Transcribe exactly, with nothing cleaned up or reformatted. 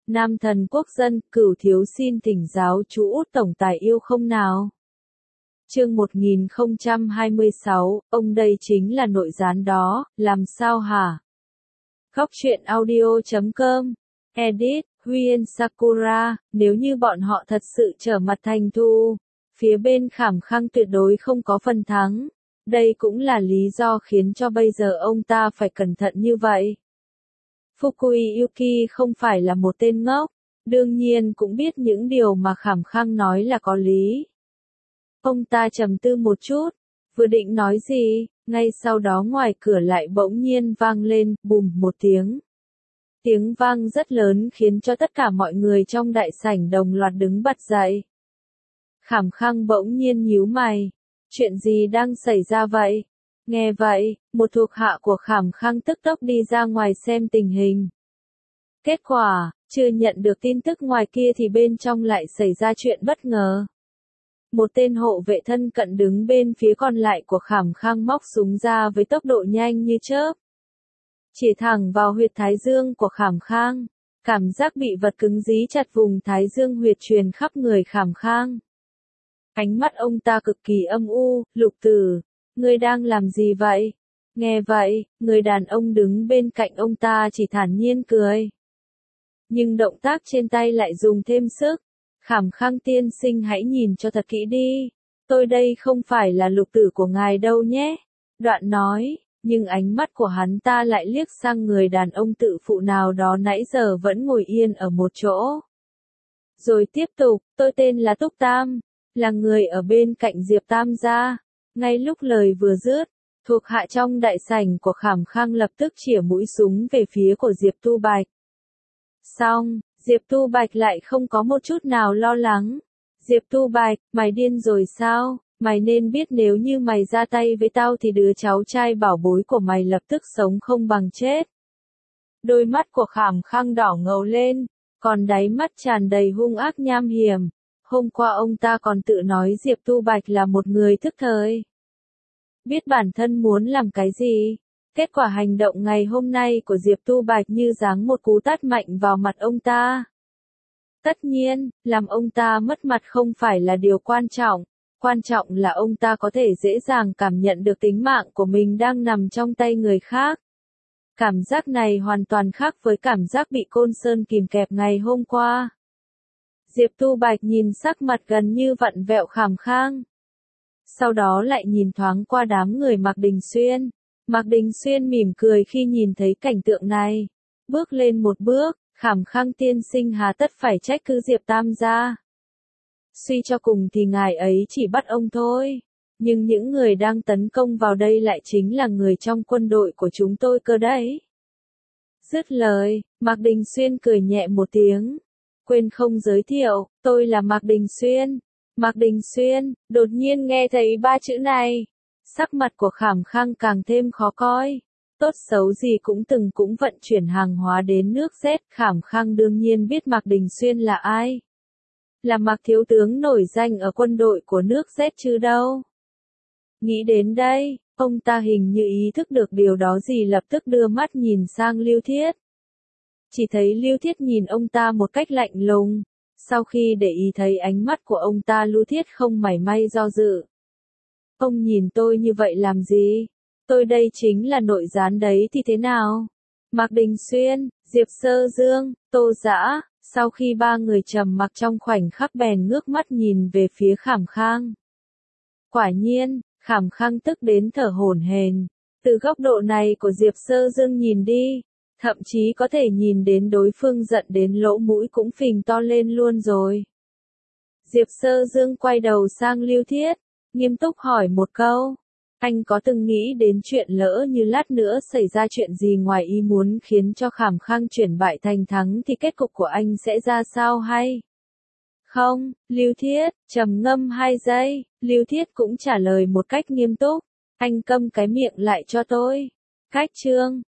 Nam thần quốc dân, Cửu thiếu xin thỉnh giáo chú Út tổng tài yêu không nào. Chương một nghìn không trăm hai mươi sáu, ông đây chính là nội gián đó, làm sao hả? Góc truyện audio chấm com, edit, Huyên Sakura, nếu như bọn họ thật sự trở mặt thành thù, phía bên Khảm Khang tuyệt đối không có phần thắng. Đây cũng là lý do khiến cho bây giờ ông ta phải cẩn thận như vậy. Fukui Yuki không phải là một tên ngốc, đương nhiên cũng biết những điều mà Khảm Khang nói là có lý. Ông ta trầm tư một chút, vừa định nói gì, ngay sau đó ngoài cửa lại bỗng nhiên vang lên, bùm một tiếng. Tiếng vang rất lớn khiến cho tất cả mọi người trong đại sảnh đồng loạt đứng bật dậy. Khảm Khang bỗng nhiên nhíu mày, chuyện gì đang xảy ra vậy? Nghe vậy, một thuộc hạ của Khảm Khang tức tốc đi ra ngoài xem tình hình. Kết quả, chưa nhận được tin tức ngoài kia thì bên trong lại xảy ra chuyện bất ngờ. Một tên hộ vệ thân cận đứng bên phía còn lại của Khảm Khang móc súng ra với tốc độ nhanh như chớp. Chỉ thẳng vào huyệt thái dương của Khảm Khang, cảm giác bị vật cứng dí chặt vùng thái dương huyệt truyền khắp người Khảm Khang. Ánh mắt ông ta cực kỳ âm u, Lục Tử, ngươi đang làm gì vậy? Nghe vậy, người đàn ông đứng bên cạnh ông ta chỉ thản nhiên cười. Nhưng động tác trên tay lại dùng thêm sức. Khảm Khang tiên sinh hãy nhìn cho thật kỹ đi. Tôi đây không phải là lục tử của ngài đâu nhé. Đoạn nói, nhưng ánh mắt của hắn ta lại liếc sang người đàn ông tự phụ nào đó nãy giờ vẫn ngồi yên ở một chỗ. Rồi tiếp tục, tôi tên là Túc Tam, là người ở bên cạnh Diệp Tam gia. Ngay lúc lời vừa dứt, thuộc hạ trong đại sảnh của Khảm Khang lập tức chĩa mũi súng về phía của Diệp Tu Bạch. Xong, Diệp Tu Bạch lại không có một chút nào lo lắng. Diệp Tu Bạch, mày điên rồi sao? Mày nên biết nếu như mày ra tay với tao thì đứa cháu trai bảo bối của mày lập tức sống không bằng chết. Đôi mắt của Khảm Khang đỏ ngầu lên, còn đáy mắt tràn đầy hung ác nham hiểm. Hôm qua ông ta còn tự nói Diệp Tu Bạch là một người thức thời. Biết bản thân muốn làm cái gì. Kết quả hành động ngày hôm nay của Diệp Tu Bạch như giáng một cú tát mạnh vào mặt ông ta. Tất nhiên, làm ông ta mất mặt không phải là điều quan trọng. Quan trọng là ông ta có thể dễ dàng cảm nhận được tính mạng của mình đang nằm trong tay người khác. Cảm giác này hoàn toàn khác với cảm giác bị Côn Sơn kìm kẹp ngày hôm qua. Diệp Tu Bạch nhìn sắc mặt gần như vặn vẹo Khảm Khang. Sau đó lại nhìn thoáng qua đám người Mạc Đình Xuyên. Mạc Đình Xuyên mỉm cười khi nhìn thấy cảnh tượng này. Bước lên một bước, Khảm Khang tiên sinh hà tất phải trách cứ Diệp Tam gia. Suy cho cùng thì ngài ấy chỉ bắt ông thôi. Nhưng những người đang tấn công vào đây lại chính là người trong quân đội của chúng tôi cơ đấy. Dứt lời, Mạc Đình Xuyên cười nhẹ một tiếng. Quên không giới thiệu, tôi là Mạc Đình Xuyên. Mạc Đình Xuyên, đột nhiên nghe thấy ba chữ này. Sắc mặt của Khảm Khang càng thêm khó coi. Tốt xấu gì cũng từng cũng vận chuyển hàng hóa đến nước Z. Khảm Khang đương nhiên biết Mạc Đình Xuyên là ai. Là Mạc thiếu tướng nổi danh ở quân đội của nước Z chứ đâu. Nghĩ đến đây, ông ta hình như ý thức được điều đó gì lập tức đưa mắt nhìn sang Lưu Thiết. Chỉ thấy Lưu Thiết nhìn ông ta một cách lạnh lùng. Sau khi để ý thấy ánh mắt của ông ta, Lưu Thiết không mảy may do dự. Ông nhìn tôi như vậy làm gì? Tôi đây chính là nội gián đấy thì thế nào? Mạc Đình Xuyên, Diệp Sơ Dương, Tô Dã, sau khi ba người trầm mặc trong khoảnh khắc bèn ngước mắt nhìn về phía Khảm Khang. Quả nhiên, Khảm Khang tức đến thở hổn hển. Từ góc độ này của Diệp Sơ Dương nhìn đi, thậm chí có thể nhìn đến đối phương giận đến lỗ mũi cũng phình to lên luôn rồi. Diệp Sơ Dương quay đầu sang Lưu Thiết, nghiêm túc hỏi một câu. Anh có từng nghĩ đến chuyện lỡ như lát nữa xảy ra chuyện gì ngoài ý muốn khiến cho Khảm Khang chuyển bại thành thắng thì kết cục của anh sẽ ra sao hay? Không, Lưu Thiết, trầm ngâm hai giây, Lưu Thiết cũng trả lời một cách nghiêm túc. Anh câm cái miệng lại cho tôi. Cách chương,